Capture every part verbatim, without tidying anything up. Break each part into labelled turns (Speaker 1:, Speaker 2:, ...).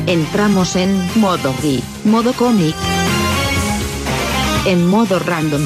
Speaker 1: Entramos en modo geek, modo cómic, en modo random.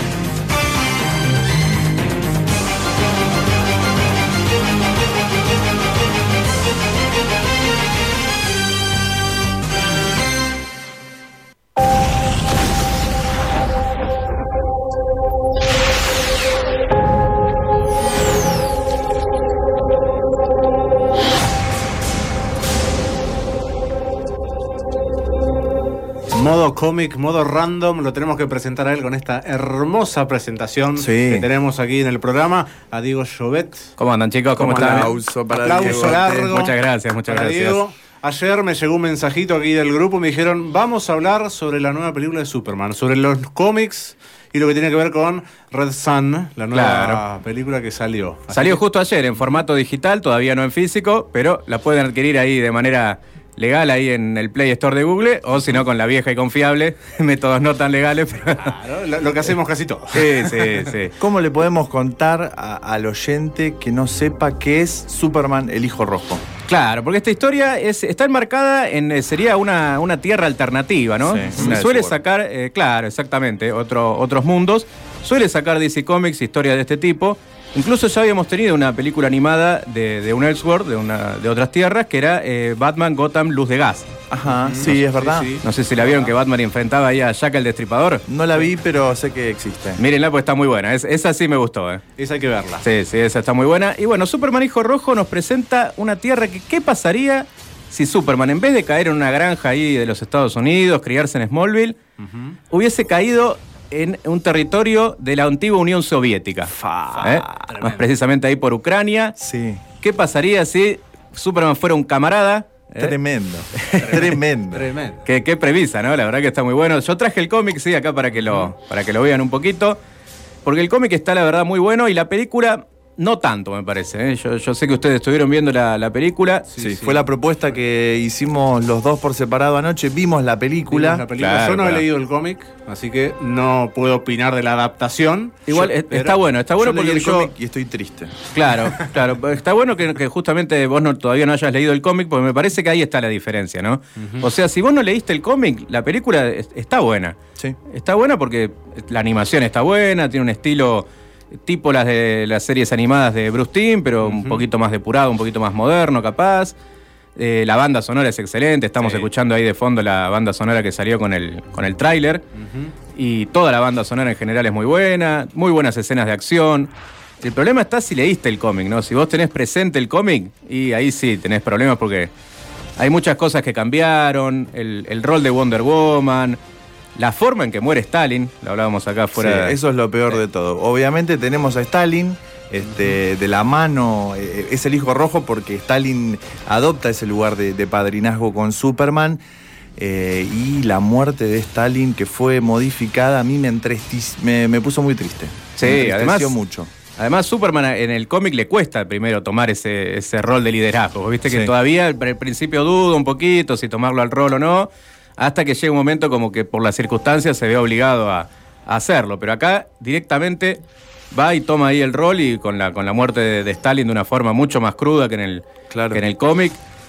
Speaker 2: Modo cómic, modo random, lo tenemos que presentar a él con esta hermosa presentación
Speaker 3: sí.
Speaker 2: que tenemos aquí en el programa. A Diego Llobet.
Speaker 4: ¿Cómo andan, chicos? ¿Cómo,
Speaker 2: ¿Cómo
Speaker 4: están?
Speaker 3: Aplauso para
Speaker 2: Aplauso
Speaker 3: Diego.
Speaker 2: largo.
Speaker 4: Muchas gracias, muchas
Speaker 2: para
Speaker 4: gracias.
Speaker 2: Diego. Ayer me llegó un mensajito aquí del grupo, me dijeron, vamos a hablar sobre la nueva película de Superman, sobre los cómics y lo que tiene que ver con Red Sun, la nueva
Speaker 4: Claro.
Speaker 2: película que salió. Así
Speaker 4: Salió
Speaker 2: que,
Speaker 4: justo ayer en formato digital, todavía no en físico, pero la pueden adquirir ahí de manera legal ahí en el Play Store de Google, o si no con la vieja y confiable, métodos no tan legales, pero...
Speaker 2: Claro, lo, lo que hacemos casi todos.
Speaker 4: Sí, sí, sí.
Speaker 3: ¿Cómo le podemos contar a- al oyente que no sepa qué es Superman, el Hijo Rojo?
Speaker 4: Claro, porque esta historia es, está enmarcada en, eh, sería una, una tierra alternativa, ¿no?
Speaker 3: Sí,
Speaker 4: Se
Speaker 3: una de
Speaker 4: suele
Speaker 3: su
Speaker 4: sacar, eh, claro, exactamente, otro, otros mundos. Suele sacar D C Comics historias de este tipo. Incluso ya habíamos tenido una película animada de, de un Elseworld, de, una, de otras tierras, que era eh, Batman Gotham Luz de Gas.
Speaker 3: Ajá,
Speaker 2: Mm,
Speaker 3: sí, es verdad.
Speaker 2: sí, sí.
Speaker 4: No sé si la vieron, que Batman enfrentaba ahí a Jack el Destripador.
Speaker 3: No la vi, pero sé que existe.
Speaker 4: Mírenla, pues está muy buena. Es- esa sí me gustó, ¿eh?
Speaker 2: Esa hay que verla.
Speaker 4: Sí, sí, esa está muy buena. Y bueno, Superman Hijo Rojo nos presenta una tierra que, ¿qué pasaría si Superman, en vez de caer en una granja ahí de los Estados Unidos, criarse en Smallville,
Speaker 2: Ujú.
Speaker 4: hubiese caído en un territorio de la antigua Unión Soviética? ¿Eh? Más precisamente ahí por Ucrania.
Speaker 3: Sí.
Speaker 4: ¿Qué pasaría si Superman fuera un camarada? ¿Eh?
Speaker 3: Tremendo. Tremendo.
Speaker 2: Tremendo.
Speaker 4: Qué, qué premisa, ¿no? La verdad que está muy bueno. Yo traje el cómic, sí, acá para que lo, para que lo vean un poquito. Porque el cómic está, la verdad, muy bueno y la película no tanto, me parece. ¿eh? Yo, yo sé que ustedes estuvieron viendo la, la película.
Speaker 3: Sí,
Speaker 2: Sí, sí.
Speaker 3: fue la propuesta que hicimos los dos por separado anoche. Vimos la película.
Speaker 2: Vimos la película.
Speaker 4: Claro,
Speaker 2: Yo no
Speaker 4: claro.
Speaker 2: he leído el cómic, así que no puedo opinar de la adaptación.
Speaker 4: Igual
Speaker 2: Yo-
Speaker 4: es-
Speaker 2: pero-
Speaker 4: está bueno, está bueno
Speaker 3: Yo leí
Speaker 4: porque
Speaker 3: el
Speaker 4: yo...
Speaker 3: cómic y estoy triste.
Speaker 4: Claro, claro. Está bueno que, que justamente vos no, todavía no hayas leído el cómic, porque me parece que ahí está la diferencia, ¿no? O sea, si vos no leíste el cómic, la película es- está buena.
Speaker 3: Sí.
Speaker 4: Está buena porque la animación está buena, tiene un estilo tipo las de las series animadas de Bruce Timm, pero un poquito más depurado, un poquito más moderno, capaz. Eh, la banda sonora es excelente, estamos
Speaker 2: Sí.
Speaker 4: escuchando ahí de fondo la banda sonora que salió con el, con el tráiler.
Speaker 2: Ujú.
Speaker 4: Y toda la banda sonora en general es muy buena, muy buenas escenas de acción. El problema está si leíste el cómic, ¿no? Si vos tenés presente el cómic, y ahí sí tenés problemas porque hay muchas cosas que cambiaron, el, el rol de Wonder Woman, la forma en que muere Stalin, lo hablábamos acá fuera.
Speaker 3: Sí, eso es lo peor de todo. Obviamente tenemos a Stalin, este, de la mano, eh, es el Hijo Rojo porque Stalin adopta ese lugar de, de padrinazgo con Superman. eh, y la muerte de Stalin, que fue modificada, a mí me, entristi- me, me puso muy triste.
Speaker 4: Sí,
Speaker 3: me entristeció
Speaker 4: además-
Speaker 3: mucho.
Speaker 4: Además, Superman en el cómic le cuesta primero tomar ese, ese rol de liderazgo. Viste que
Speaker 3: Sí.
Speaker 4: todavía al al principio duda un poquito si tomarlo al rol o no, hasta que llega un momento como que por las circunstancias se ve obligado a, a hacerlo. Pero acá directamente va y toma ahí el rol y con la, con la muerte de, de Stalin de una forma mucho más cruda que en el,
Speaker 3: Claro.
Speaker 4: que en el cómic.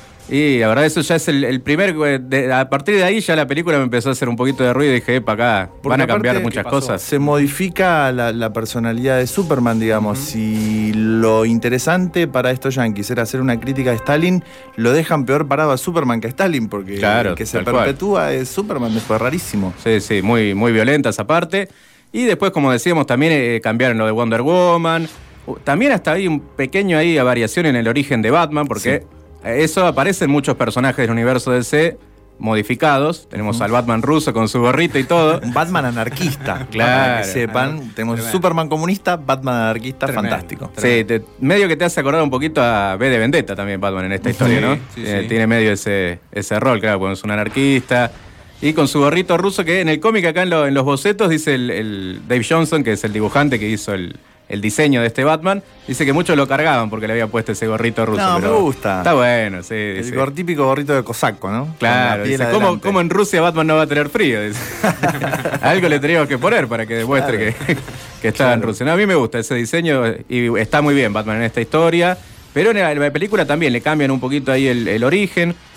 Speaker 4: Y la verdad eso ya es el, el primer... de- a partir de ahí ya la película me empezó a hacer un poquito de ruido y dije, epa, acá
Speaker 3: Porque
Speaker 4: van a cambiar
Speaker 3: aparte,
Speaker 4: muchas
Speaker 2: ¿qué pasó?
Speaker 4: cosas.
Speaker 3: Se modifica la, la personalidad de Superman, digamos. Si lo interesante para estos yankees era hacer una crítica a Stalin, lo dejan peor parado a Superman que a Stalin, porque
Speaker 4: Claro,
Speaker 3: el que se
Speaker 4: tal cual.
Speaker 3: perpetúa es Superman, después rarísimo.
Speaker 4: Sí, sí, muy, muy violenta esa parte. Y después, como decíamos, también eh, cambiaron lo de Wonder Woman. Uh, También hasta hay un pequeño ahí variación en el origen de Batman, porque
Speaker 3: Sí.
Speaker 4: eso aparece en muchos personajes del universo D C modificados. Tenemos al Batman ruso con su gorrito y todo.
Speaker 3: Un Batman anarquista.
Speaker 4: Claro.
Speaker 3: Para que sepan, tenemos
Speaker 2: Tremendo.
Speaker 3: Superman comunista, Batman anarquista,
Speaker 2: Tremendo.
Speaker 3: fantástico.
Speaker 4: Sí, te- medio que te hace acordar un poquito a V de Vendetta también Batman en esta historia, ¿no?
Speaker 2: sí,
Speaker 4: Eh,
Speaker 2: sí.
Speaker 4: Tiene medio ese, ese rol, claro, porque es un anarquista. Y con su gorrito ruso que en el cómic acá en, lo- en los bocetos dice el, el Dave Johnson, que es el dibujante que hizo el, el diseño de este Batman, dice que muchos lo cargaban porque le había puesto ese gorrito ruso.
Speaker 3: No, me
Speaker 4: pero
Speaker 3: gusta.
Speaker 4: Está bueno, sí.
Speaker 3: El
Speaker 4: dice.
Speaker 3: gor- típico gorrito de cosaco, ¿no? Con la
Speaker 4: Claro,
Speaker 3: piel
Speaker 4: dice, ¿cómo,
Speaker 3: adelante.
Speaker 4: cómo en Rusia Batman no va a tener frío? Dice. Algo le teníamos que poner para que demuestre
Speaker 3: Claro.
Speaker 4: que, que estaba en
Speaker 3: Claro.
Speaker 4: Rusia. No, a mí me gusta ese diseño y está muy bien Batman en esta historia, pero en la, en la película también le cambian un poquito ahí el, el origen.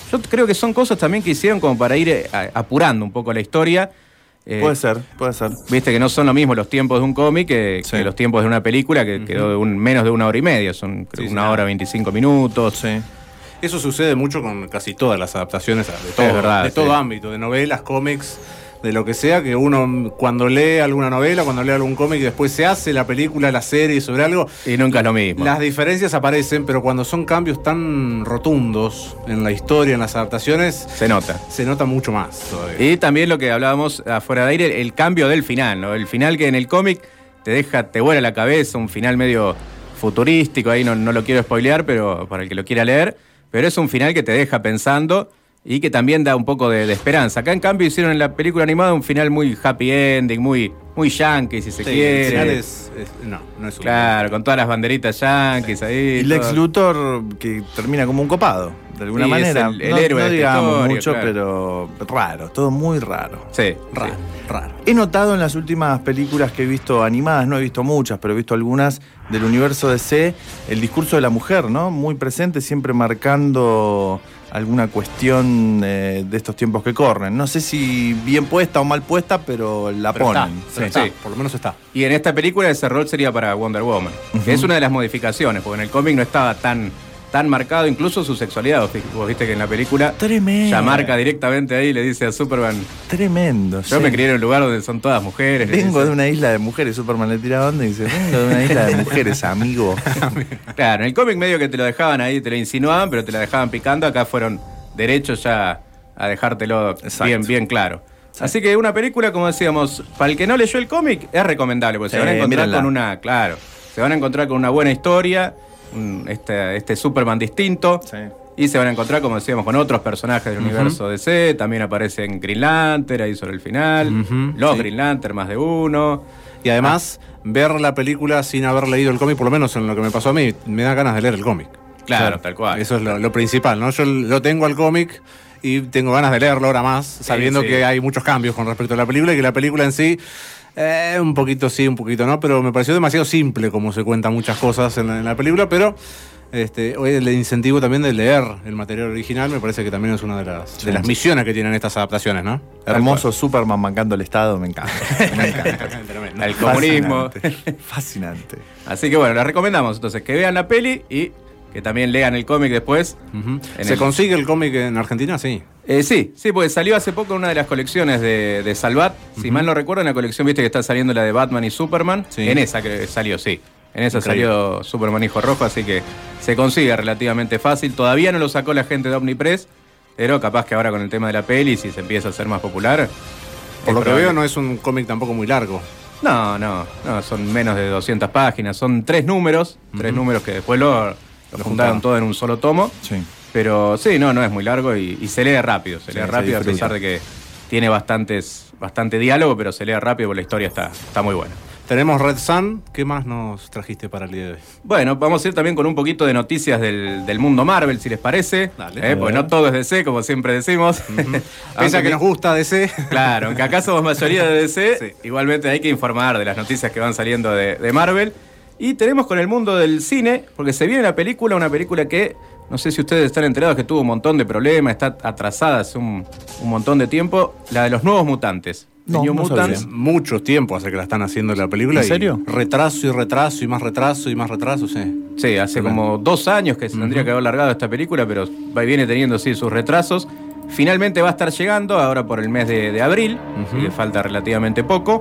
Speaker 4: Yo creo que son cosas también que hicieron como para ir eh, apurando un poco la historia. Eh,
Speaker 3: puede ser, puede ser.
Speaker 4: Viste que no son lo mismo los tiempos de un cómic que, sí. que los tiempos de una película que uh-huh. quedó de un, menos de una hora y media, son creo, sí, una sí, hora veinticinco minutos.
Speaker 2: Sí. Eso sucede mucho con casi todas las adaptaciones de todo,
Speaker 4: verdad,
Speaker 2: de
Speaker 4: sí.
Speaker 2: todo ámbito, de novelas, cómics, de lo que sea, que uno cuando lee alguna novela, cuando lee algún cómic y después se hace la película, la serie sobre algo.
Speaker 4: Y nunca es lo mismo.
Speaker 2: Las diferencias aparecen, pero cuando son cambios tan rotundos en la historia, en las adaptaciones.
Speaker 4: Se nota.
Speaker 2: Se nota mucho más todavía.
Speaker 4: Y también lo que hablábamos afuera de aire, el cambio del final, ¿no? El final que en el cómic te deja, te vuela la cabeza, un final medio futurístico, ahí no, no lo quiero spoilear, pero para el que lo quiera leer. Pero es un final que te deja pensando y que también da un poco de, de esperanza. Acá, en cambio, hicieron en la película animada un final muy happy ending, muy, muy yankee, si se
Speaker 2: sí,
Speaker 4: quiere.
Speaker 2: El final es, es, no, no es un
Speaker 4: Claro, con todas las banderitas yankees ahí.
Speaker 3: Y Lex Luthor, que termina como un copado, de alguna
Speaker 4: sí,
Speaker 3: manera.
Speaker 4: El, el
Speaker 3: no,
Speaker 4: héroe
Speaker 3: no
Speaker 4: de
Speaker 3: digamos
Speaker 4: historia,
Speaker 3: mucho,
Speaker 4: claro.
Speaker 3: pero raro, todo muy raro.
Speaker 4: Sí,
Speaker 2: raro,
Speaker 4: sí.
Speaker 2: raro.
Speaker 3: He notado en las últimas películas que he visto animadas, no he visto muchas, pero he visto algunas del universo D C, el discurso de la mujer, ¿no? Muy presente, siempre marcando alguna cuestión eh, de estos tiempos que corren. No sé si bien puesta o mal puesta, pero la
Speaker 2: pero
Speaker 3: ponen.
Speaker 2: Está,
Speaker 4: sí,
Speaker 2: está,
Speaker 4: sí.
Speaker 2: Por lo menos está.
Speaker 4: Y en esta película ese rol sería para Wonder Woman. Uh-huh. Que es una de las modificaciones, porque en el cómic no estaba tan, tan marcado, incluso su sexualidad. Vos viste que en la película
Speaker 3: Tremendo.
Speaker 4: ya marca directamente ahí y le dice a Superman.
Speaker 3: Tremendo.
Speaker 4: Yo
Speaker 3: sí.
Speaker 4: me crié en un lugar donde son todas mujeres.
Speaker 3: Vengo de una isla de mujeres. Superman le tira onda y dice, vengo de una isla de mujeres, amigo.
Speaker 4: Claro, en el cómic medio que te lo dejaban ahí, te lo insinuaban, pero te la dejaban picando. Acá fueron derechos ya a dejártelo bien, bien claro. Sí. Así que una película, como decíamos, para el que no leyó el cómic, es recomendable, porque sí, se van a encontrar mírenla. con una, claro, se van a encontrar con una buena historia, un, este, este Superman distinto, sí. y se van a encontrar, como decíamos, con otros personajes del uh-huh. universo D C, también aparecen Green Lantern ahí sobre el final, uh-huh. los sí. Green Lantern, más de uno.
Speaker 2: Y además, ah. ver la película sin haber leído el cómic, por lo menos en lo que me pasó a mí, me da ganas de leer el cómic.
Speaker 4: Claro,
Speaker 2: o sea,
Speaker 4: tal cual.
Speaker 2: Eso es lo, lo principal, ¿no? Yo lo tengo al cómic y tengo ganas de leerlo ahora más, sabiendo sí, sí. que hay muchos cambios con respecto a la película y que la película en sí, eh, un poquito sí, un poquito no, pero me pareció demasiado simple como se cuentan muchas cosas en la, en la película, pero este, el incentivo también de leer el material original me parece que también es una de las, sí, de las misiones que tienen estas adaptaciones, ¿no?
Speaker 3: Hermoso Superman mancando el Estado, me encanta. Me encanta.
Speaker 4: El comunismo.
Speaker 3: Fascinante. Fascinante.
Speaker 4: Así que bueno, les recomendamos entonces que vean la peli y que también lean el cómic después.
Speaker 2: Uh-huh. ¿Se el... consigue el cómic en Argentina? Sí.
Speaker 4: Eh, sí, sí, porque salió hace poco en una de las colecciones de, de Salvat. Uh-huh. Si mal no recuerdo, en la colección, viste que está saliendo la de Batman y Superman. Sí. En esa que salió, sí. En esa Increíble. salió Superman Hijo Rojo, así que se consigue relativamente fácil. Todavía no lo sacó la gente de Omnipress, pero capaz que ahora con el tema de la peli, si se empieza a hacer más popular.
Speaker 2: Por lo que veo, no es un cómic tampoco muy largo.
Speaker 4: No, no, no, son menos de doscientas páginas. Son tres números, uh-huh. tres números que después lo... Lo juntaron todo en un solo tomo. Sí. Pero sí, no, no es muy largo y, y se lee rápido. Se lee sí, rápido se a pesar de que tiene bastantes, bastante diálogo, pero se lee rápido porque la historia está, está muy buena.
Speaker 2: Tenemos Red Sun. ¿Qué más nos trajiste para el día de hoy?
Speaker 4: Bueno, vamos a ir también con un poquito de noticias del, del mundo Marvel, si les parece. Dale. Eh, porque no todo es D C, como siempre decimos. Uh-huh.
Speaker 2: Pese a que nos gusta D C.
Speaker 4: Claro, aunque acá somos mayoría de D C, sí. igualmente hay que informar de las noticias que van saliendo de, de Marvel. Y tenemos con el mundo del cine, porque se viene la película, una película que, no sé si ustedes están enterados, que tuvo un montón de problemas, está atrasada hace un, un montón de tiempo, la de los Nuevos Mutantes.
Speaker 2: No, New no Mutants. Mucho tiempo hace que la están haciendo la película.
Speaker 3: ¿En serio?
Speaker 2: Y retraso y retraso y más retraso y más retraso, sí.
Speaker 4: Sí, hace como dos años que se tendría uh-huh. que haber largado esta película, pero viene teniendo sí sus retrasos. Finalmente va a estar llegando ahora por el mes de, de abril, uh-huh. que falta relativamente poco.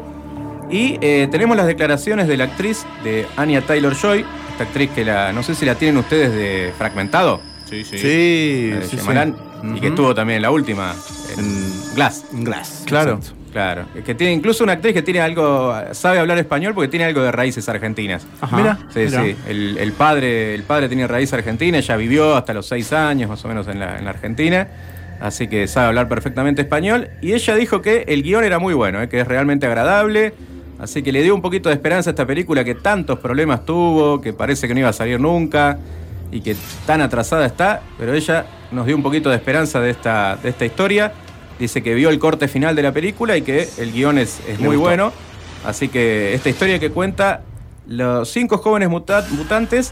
Speaker 4: Y eh, tenemos las declaraciones de la actriz, de Anya Taylor-Joy, esta actriz que la, no sé si la tienen ustedes de Fragmentado.
Speaker 2: Sí, sí.
Speaker 3: Sí,
Speaker 4: de
Speaker 3: sí, sí.
Speaker 4: Uh-huh. Y que estuvo también en la última, en Glass.
Speaker 2: Glass.
Speaker 3: Claro.
Speaker 2: Exacto.
Speaker 4: Claro. Que tiene incluso una actriz que tiene algo, sabe hablar español porque tiene algo de raíces argentinas.
Speaker 3: Ajá. Mira.
Speaker 4: Sí, mira. sí. El, el, padre, el padre tiene raíz argentina, ella vivió hasta los seis años más o menos en la, en la Argentina. Así que sabe hablar perfectamente español. Y ella dijo que el guión era muy bueno, eh, que es realmente agradable. Así que le dio un poquito de esperanza a esta película que tantos problemas tuvo, que parece que no iba a salir nunca y que tan atrasada está, pero ella nos dio un poquito de esperanza de esta, de esta historia. Dice que vio el corte final de la película y que el guión es, es muy bueno. Así que esta historia que cuenta los cinco jóvenes muta- mutantes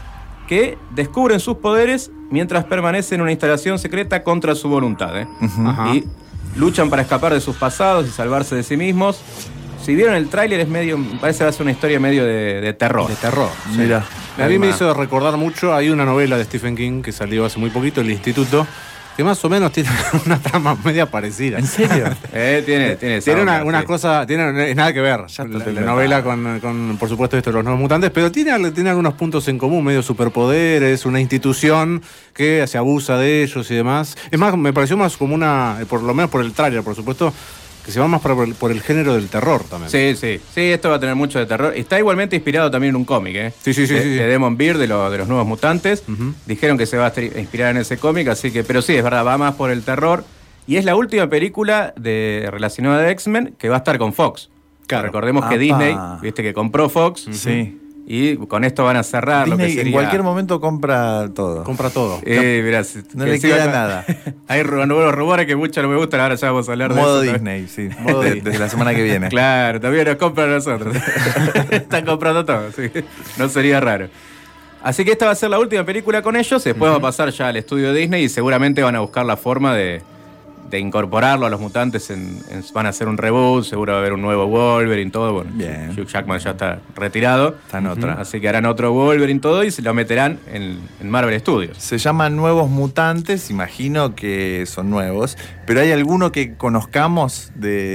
Speaker 4: que descubren sus poderes mientras permanecen en una instalación secreta contra su voluntad. ¿eh?
Speaker 2: Ajá.
Speaker 4: Y luchan para escapar de sus pasados y salvarse de sí mismos. Si vieron el tráiler, es medio, me parece que va a ser una historia medio de, de terror.
Speaker 2: De terror.
Speaker 3: Sí. Mira.
Speaker 2: A mí me hizo recordar mucho, hay una novela de Stephen King que salió hace muy poquito, El Instituto, que más o menos tiene una trama media parecida.
Speaker 3: ¿En serio?
Speaker 4: Eh, tiene, tiene,
Speaker 2: Tiene una,
Speaker 4: onda,
Speaker 2: una
Speaker 4: sí.
Speaker 2: cosa, tiene es nada que ver
Speaker 3: Ya
Speaker 2: la,
Speaker 3: te
Speaker 2: la
Speaker 3: lo
Speaker 2: novela con, con, por supuesto, esto de los nuevos mutantes, pero tiene, tiene algunos puntos en común, medio superpoderes, una institución que se abusa de ellos y demás. Es más, me pareció más como una, por lo menos por el tráiler, por supuesto, que se va más por el, por el género del terror también.
Speaker 4: Sí, sí. Sí, esto va a tener mucho de terror. Está igualmente inspirado también en un cómic, ¿eh?
Speaker 2: Sí, sí, sí,
Speaker 4: De,
Speaker 2: sí, sí.
Speaker 4: de Demon Beard, de, lo- de los nuevos mutantes.
Speaker 2: Ujú.
Speaker 4: Dijeron que se va a estri- inspirar en ese cómic, así que... Pero sí, es verdad, va más por el terror. Y es la última película de, relacionada a X-Men que va a estar con Fox.
Speaker 2: Claro.
Speaker 4: Recordemos que
Speaker 3: Apa.
Speaker 4: Disney, viste que compró Fox.
Speaker 3: Sí.
Speaker 4: Y con esto van a cerrar lo que
Speaker 3: Disney
Speaker 4: sería...
Speaker 3: en cualquier momento compra todo.
Speaker 2: Compra todo.
Speaker 4: Eh, mirá, si-
Speaker 3: No
Speaker 4: que
Speaker 3: le
Speaker 4: encima
Speaker 3: queda
Speaker 4: no-
Speaker 3: nada.
Speaker 4: Hay ru- nuevos rumores que mucho no me gustan, ahora ya vamos a hablar de
Speaker 3: Modo
Speaker 4: eso.
Speaker 3: Disney, sí.
Speaker 2: Modo
Speaker 3: De-
Speaker 2: Disney.
Speaker 3: Desde la semana que viene.
Speaker 4: Claro, también nos compran a nosotros. Están comprando todo, sí. No sería raro. Así que esta va a ser la última película con ellos. Después va a pasar ya al estudio de Disney y seguramente van a buscar la forma de, de incorporarlo a los mutantes. En, en- van a hacer un reboot, seguro va a haber un nuevo Wolverine, todo. Bueno,
Speaker 3: Bien.
Speaker 4: Hugh Jackman ya está retirado.
Speaker 3: Está en otra.
Speaker 4: Así que harán otro Wolverine, todo, y se lo meterán en, en Marvel Studios.
Speaker 3: Se llaman Nuevos Mutantes, imagino que son nuevos, pero ¿hay alguno que conozcamos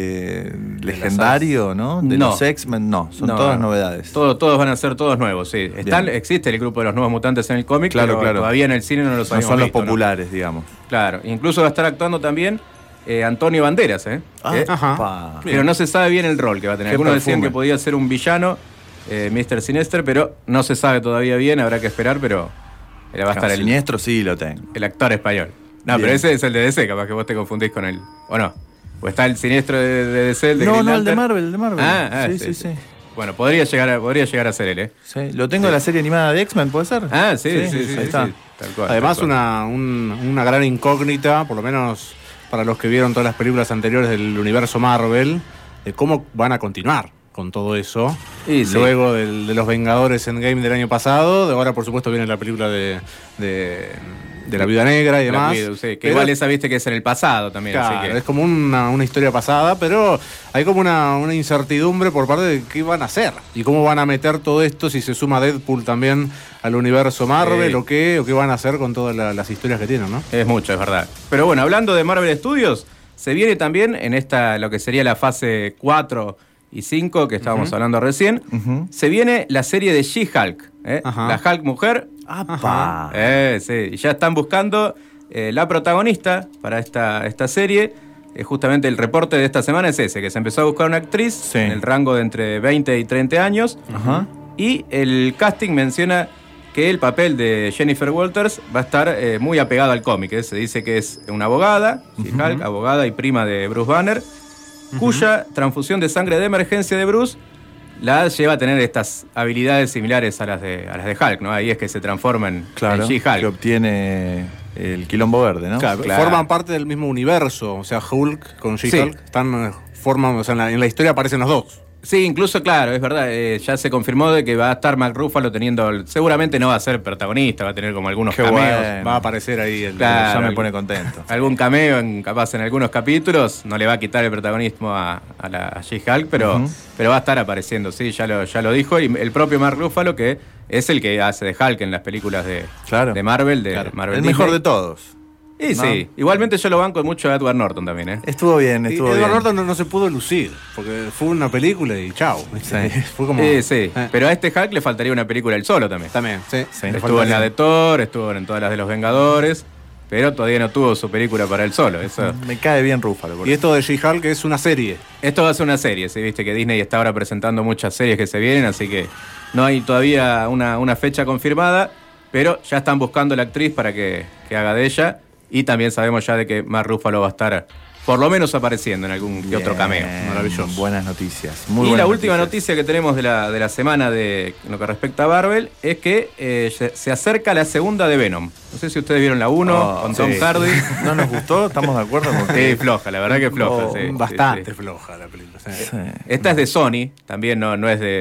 Speaker 3: de legendario, no? De
Speaker 4: No.
Speaker 3: los X-Men, no, son
Speaker 4: No,
Speaker 3: todas
Speaker 4: no.
Speaker 3: novedades.
Speaker 4: Todo- todos van a ser todos nuevos, sí. Están,
Speaker 3: Bien.
Speaker 4: existe el grupo de los nuevos mutantes en el cómic,
Speaker 3: Claro,
Speaker 4: pero
Speaker 3: claro.
Speaker 4: todavía en el cine no los
Speaker 3: No
Speaker 4: habíamos
Speaker 3: son los
Speaker 4: visto, ¿no?
Speaker 3: populares, digamos.
Speaker 4: Claro, incluso va a estar actuando también eh, Antonio Banderas, ¿eh? Eh,
Speaker 2: Ajá.
Speaker 3: pa.
Speaker 4: Pero no se sabe bien el rol que va a tener.
Speaker 3: Qué
Speaker 4: Algunos decían
Speaker 3: perfume.
Speaker 4: que podía ser un villano, eh, míster Sinister, pero no se sabe todavía bien, habrá que esperar, pero eh, va a estar el,
Speaker 3: Siniestro sí lo tengo.
Speaker 4: el actor español. No,
Speaker 3: Bien.
Speaker 4: pero ese es el de D C, capaz que vos te confundís con él. ¿O no? ¿O está el siniestro de, de D C, el de
Speaker 3: No,
Speaker 4: Green
Speaker 3: no, el de
Speaker 4: Lantern?
Speaker 3: Marvel, el de Marvel.
Speaker 4: Ah, ah,
Speaker 3: sí, sí, sí.
Speaker 4: Bueno, podría llegar a, podría llegar a ser él, ¿eh?
Speaker 3: Sí, Lo tengo de la serie animada de X-Men, ¿puede ser?
Speaker 4: Ah, sí, sí, sí, sí,
Speaker 3: ahí está.
Speaker 4: sí, tal cual,
Speaker 2: Además,
Speaker 4: tal cual.
Speaker 2: una, un- una gran incógnita, por lo menos para los que vieron todas las películas anteriores del universo Marvel, de cómo van a continuar con todo eso.
Speaker 4: Y sí.
Speaker 2: Luego del- de los Vengadores Endgame del año pasado, de ahora por supuesto viene la película de, de, de la Viuda Negra y
Speaker 4: Black
Speaker 2: demás.
Speaker 4: Widow, sí, que
Speaker 2: Pero-
Speaker 4: igual esa viste que es en el pasado también,
Speaker 2: Claro,
Speaker 4: así que...
Speaker 2: es como una, una historia pasada, pero hay como una, una incertidumbre por parte de qué van a hacer y cómo van a meter todo esto, si se suma Deadpool también al universo Marvel
Speaker 4: Sí.
Speaker 2: o qué, o qué van a hacer con todas la- las historias que tienen, ¿no?
Speaker 4: Es mucho, es verdad. Pero bueno, hablando de Marvel Studios, se viene también en esta, lo que sería la fase cuatro y cinco, que estábamos hablando recién,
Speaker 3: Ujú.
Speaker 4: se viene la serie de She-Hulk, ¿eh?
Speaker 2: Ajá.
Speaker 4: La Hulk mujer.
Speaker 3: ¡Apa!
Speaker 4: Eh, sí, y ya están buscando eh, la protagonista para esta, esta serie. Eh, justamente el reporte de esta semana es ese, que se empezó a buscar una actriz
Speaker 3: Sí.
Speaker 4: en el rango de entre veinte y treinta años.
Speaker 3: Ajá.
Speaker 4: Y el casting menciona que el papel de Jennifer Walters va a estar eh, muy apegado al cómic. ¿eh? Se dice que es una abogada, She-Hulk, abogada y prima de Bruce Banner, cuya transfusión de sangre de emergencia de Bruce la lleva a tener estas habilidades similares a las de, a las de Hulk, ¿no? Ahí es que se transforma en,
Speaker 3: Claro,
Speaker 4: en
Speaker 3: que
Speaker 4: She-Hulk.
Speaker 3: obtiene el quilombo verde, ¿no?
Speaker 2: Claro,
Speaker 4: Claro.
Speaker 2: forman parte del mismo universo, o sea, Hulk con She-Hulk
Speaker 4: Sí.
Speaker 2: están eh, forman, o sea, en la, en la historia aparecen los dos.
Speaker 4: Sí, incluso, claro, es verdad, eh, ya se confirmó de que va a estar Mark Ruffalo teniendo, el- seguramente no va a ser protagonista, va a tener como algunos
Speaker 3: Qué
Speaker 4: cameos.
Speaker 3: bueno.
Speaker 2: Va a aparecer ahí el
Speaker 4: Claro.
Speaker 3: Ya me
Speaker 4: el-
Speaker 3: pone contento.
Speaker 4: Algún cameo, en, capaz en algunos capítulos, no le va a quitar el protagonismo a, a la a She-Hulk, pero,
Speaker 3: Ujú.
Speaker 4: pero va a estar apareciendo, sí, ya lo, ya lo dijo. Y el propio Mark Ruffalo, que es el que hace de Hulk en las películas de,
Speaker 3: Claro.
Speaker 4: de Marvel, de
Speaker 2: Claro.
Speaker 4: Marvel
Speaker 3: El
Speaker 4: Disney.
Speaker 3: mejor de todos.
Speaker 4: Y
Speaker 3: ¿no?
Speaker 4: sí, igualmente yo lo banco mucho a Edward Norton también, ¿eh?
Speaker 3: Estuvo bien,
Speaker 2: Y
Speaker 3: estuvo
Speaker 2: Edward
Speaker 3: bien.
Speaker 2: Norton no, no se pudo lucir, porque fue una película y chao. ¿viste?
Speaker 3: Sí.
Speaker 2: Fue como.
Speaker 4: Sí, sí,
Speaker 2: eh,
Speaker 4: pero a este Hulk le faltaría una película él solo también.
Speaker 2: También, sí.
Speaker 3: Sí.
Speaker 2: Le
Speaker 4: Estuvo en la
Speaker 2: faltaría.
Speaker 4: de Thor, estuvo en todas las de los Vengadores, pero todavía no tuvo su película para él solo. Eso.
Speaker 3: Me cae bien Rúfalo. por
Speaker 2: Y
Speaker 3: eso.
Speaker 2: esto de She-Hulk es una serie.
Speaker 4: Esto va a ser una serie, ¿sí? Viste que Disney está ahora presentando muchas series que se vienen, así que no hay todavía una, una fecha confirmada, pero ya están buscando la actriz para que, que haga de ella, y también sabemos ya de que Mark Ruffalo va a estar por lo menos apareciendo en algún que otro cameo.
Speaker 3: Bien,
Speaker 2: Maravilloso.
Speaker 3: Buenas noticias. Muy
Speaker 4: y
Speaker 3: buenas
Speaker 4: la última
Speaker 3: noticias.
Speaker 4: noticia que tenemos de la, de la semana de en lo que respecta a Marvel es que eh, se, se acerca la segunda de Venom. No sé si ustedes vieron la uno
Speaker 3: Oh,
Speaker 4: con Tom
Speaker 3: sí.
Speaker 4: Hardy.
Speaker 3: ¿No nos gustó? ¿Estamos de acuerdo? Con
Speaker 4: Sí,
Speaker 3: que-
Speaker 4: floja, la verdad que floja.
Speaker 3: Oh,
Speaker 4: sí, sí,
Speaker 2: Bastante
Speaker 4: sí.
Speaker 2: floja la película. sí.
Speaker 3: Sí.
Speaker 4: Esta es de Sony, también no, no es de,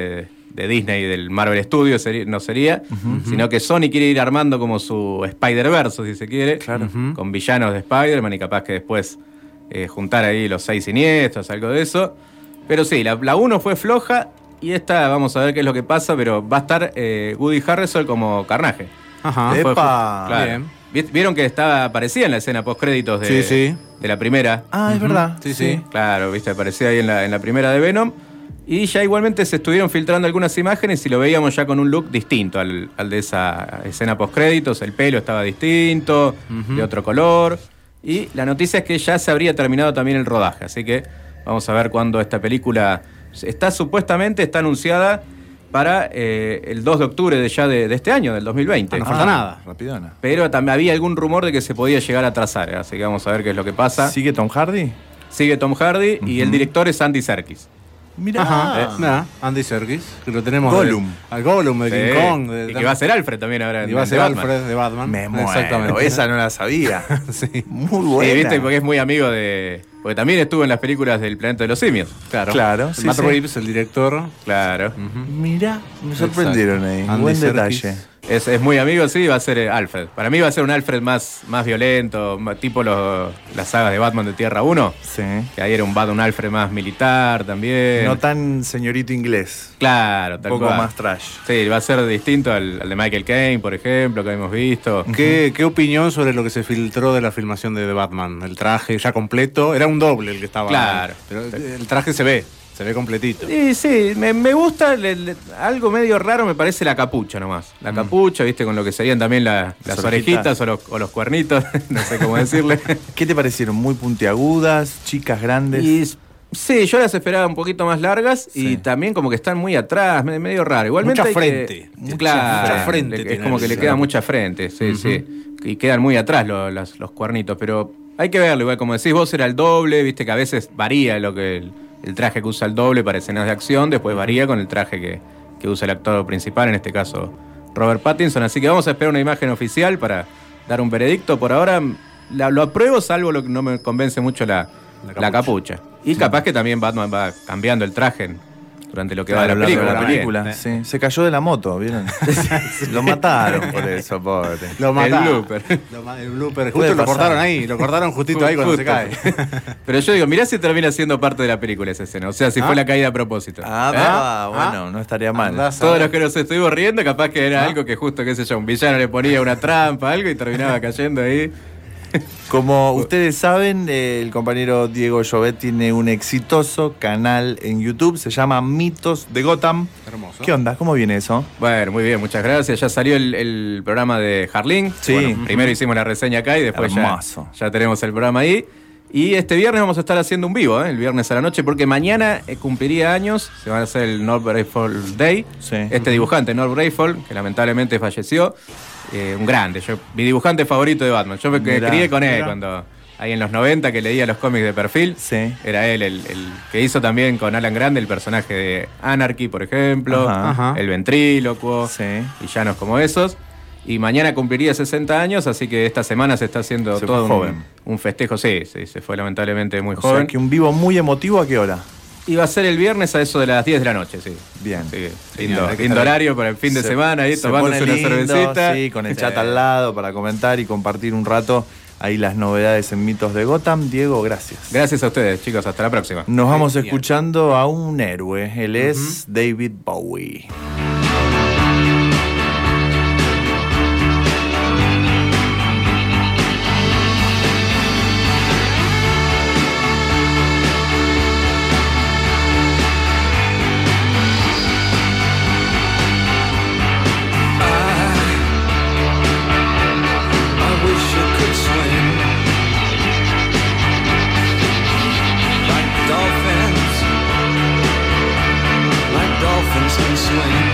Speaker 4: de Disney y del Marvel Studios sería, no sería, uh-huh. sino que Sony quiere ir armando como su Spider-Verse, si se quiere,
Speaker 3: claro.
Speaker 4: uh-huh. con villanos de Spider-Man y capaz que después eh, juntar ahí los seis siniestros, algo de eso. Pero sí, la uno fue floja y esta vamos a ver qué es lo que pasa, pero va a estar eh, Woody Harrelson como Carnage.
Speaker 3: Ajá.
Speaker 4: Fue,
Speaker 3: ¡Epa!
Speaker 4: Claro.
Speaker 2: Bien.
Speaker 4: Vieron que estaba aparecía en la escena post-créditos de,
Speaker 2: sí, sí.
Speaker 4: de la primera.
Speaker 3: Ah, es verdad.
Speaker 2: Sí, sí, sí.
Speaker 4: Claro, viste, aparecía ahí en la, en la primera de Venom. Y ya igualmente se estuvieron filtrando algunas imágenes y lo veíamos ya con un look distinto al, al de esa escena post-créditos. El pelo estaba distinto, uh-huh. de otro color. Y la noticia es que ya se habría terminado también el rodaje. Así que vamos a ver cuándo esta película está supuestamente, está anunciada para eh, el dos de octubre de ya de, de este año, del dos mil veinte.
Speaker 2: Ah, no falta
Speaker 3: ah,
Speaker 2: nada.
Speaker 3: Rapidona.
Speaker 4: Pero también había algún rumor de que se podía llegar a atrasar, ¿eh? Así que vamos a ver qué es lo que pasa.
Speaker 3: ¿Sigue Tom Hardy?
Speaker 4: Sigue Tom Hardy uh-huh. y el director es Andy Serkis.
Speaker 3: Mirá.
Speaker 2: Ajá, eh, mirá, Andy Serkis, que lo tenemos.
Speaker 3: Gollum.
Speaker 2: De, al Gollum de King
Speaker 4: sí.
Speaker 2: Kong. De,
Speaker 4: y que va a ser Alfred también ahora.
Speaker 2: Y va a ser Alfred de Batman.
Speaker 3: Me muero.
Speaker 2: Exactamente.
Speaker 3: Esa no la sabía.
Speaker 2: Sí.
Speaker 3: Muy buena.
Speaker 4: Sí, viste, porque es muy amigo de... Porque también estuvo en las películas del Planeta de los Simios.
Speaker 2: Claro.
Speaker 3: Claro.
Speaker 2: Sí, Matt sí. Reeves, el director.
Speaker 4: Claro.
Speaker 3: Uh-huh. Mirá, me sorprendieron ahí.
Speaker 2: Andy
Speaker 3: Buen
Speaker 2: Serkis.
Speaker 3: detalle.
Speaker 4: Es, es muy amigo, sí, va a ser Alfred. Para mí va a ser un Alfred más, más violento, más, tipo los, las sagas de Batman de Tierra uno.
Speaker 3: Sí.
Speaker 4: Que ahí era un Batman, un Alfred más militar también.
Speaker 3: No tan señorito inglés.
Speaker 4: Claro, tal
Speaker 3: Un poco
Speaker 4: cual.
Speaker 3: más trash.
Speaker 4: Sí, va a ser distinto al, al de Michael Caine, por ejemplo, que hemos visto.
Speaker 2: ¿Qué, ¿Qué opinión sobre lo que se filtró de la filmación de The Batman? El traje ya completo. Era un doble el que estaba.
Speaker 4: Claro.
Speaker 2: Pero el traje se ve. Se ve completito.
Speaker 4: Sí, sí, me, me gusta, le, le, algo medio raro me parece la capucha nomás. La mm. capucha, viste, con lo que serían también la, las, las orejitas o los, o los cuernitos, no sé cómo decirle.
Speaker 3: ¿Qué te parecieron? ¿Muy puntiagudas, chicas grandes?
Speaker 4: Y, sí, yo las esperaba un poquito más largas
Speaker 3: sí.
Speaker 4: y también como que están muy atrás, medio raro. Igualmente
Speaker 2: mucha
Speaker 4: hay
Speaker 2: frente.
Speaker 4: Que,
Speaker 2: Mucha,
Speaker 4: claro,
Speaker 2: mucha frente.
Speaker 4: Le, es como que le queda mucha frente, sí, uh-huh. sí. Y quedan muy atrás los, los, los cuernitos, pero hay que verlo. Igual como decís vos, era el doble, viste que a veces varía lo que... El, El traje que usa el doble para escenas de acción, después varía con el traje que, que usa el actor principal, en este caso Robert Pattinson. Así que vamos a esperar una imagen oficial para dar un veredicto. Por ahora la, lo apruebo, salvo lo que no me convence mucho la, la capucha. La capucha. Y sí. capaz que también Batman va cambiando el traje durante lo que
Speaker 3: claro,
Speaker 4: va de la película.
Speaker 3: La película sí. Se cayó de la moto, ¿vieron? Lo mataron por eso, pobre.
Speaker 2: Lo mataron.
Speaker 4: El blooper.
Speaker 2: Lo, el blooper. Justo lo cortaron ahí, lo cortaron justito ahí cuando
Speaker 4: Justo.
Speaker 2: se cae.
Speaker 4: Pero yo digo, mirá si termina siendo parte de la película esa escena. O sea, si ah. fue la caída a propósito.
Speaker 3: Ah, ¿eh? ah bueno, ah. no estaría mal.
Speaker 2: Andás
Speaker 4: Todos los que nos estuvimos riendo, capaz que era ah. algo que justo, qué sé yo, un villano le ponía una trampa, algo y terminaba cayendo ahí.
Speaker 3: Como ustedes saben, el compañero Diego Llobet tiene un exitoso canal en YouTube, se llama Mitos de Gotham.
Speaker 2: Hermoso.
Speaker 3: ¿Qué onda? ¿Cómo viene eso?
Speaker 4: Bueno, muy bien, muchas gracias. Ya salió el, el programa de Harleen.
Speaker 3: Sí.
Speaker 4: Bueno, primero hicimos la reseña acá y después ya, ya tenemos el programa ahí. Y este viernes vamos a estar haciendo un vivo, ¿eh? El viernes a la noche, porque mañana eh, cumpliría años, se va a hacer el North Brayfall Day.
Speaker 3: Sí.
Speaker 4: Este dibujante, North Brayfall, que lamentablemente falleció. Eh, un grande, yo, mi dibujante favorito de Batman. Yo me mirá, crié con él mirá. cuando ahí en los noventa que leía los cómics de perfil.
Speaker 3: Sí.
Speaker 4: Era él el, el que hizo también con Alan Grande el personaje de Anarchy, por ejemplo.
Speaker 3: Ajá, ajá.
Speaker 4: El ventrílocuo.
Speaker 3: Sí.
Speaker 4: Villanos como esos. Y mañana cumpliría sesenta años, así que esta semana se está haciendo
Speaker 3: se
Speaker 4: todo un,
Speaker 3: joven.
Speaker 4: un festejo. Sí, sí, se fue lamentablemente muy
Speaker 3: o
Speaker 4: joven.
Speaker 3: Sea que un vivo muy emotivo, ¿a qué hora?
Speaker 4: Iba a ser el viernes a eso de las diez de la noche, sí.
Speaker 3: Bien.
Speaker 4: Sí, lindo, Genial, lindo horario para el fin de se, semana, ahí tomándose una
Speaker 3: lindo,
Speaker 4: cervecita.
Speaker 3: Sí, con el chat al lado para comentar y compartir un rato ahí las novedades en Mitos de Gotham. Diego, gracias.
Speaker 4: Gracias a ustedes, chicos. Hasta la próxima.
Speaker 3: Nos vamos Bien. escuchando a un héroe. Él uh-huh. es David Bowie.
Speaker 5: Swing.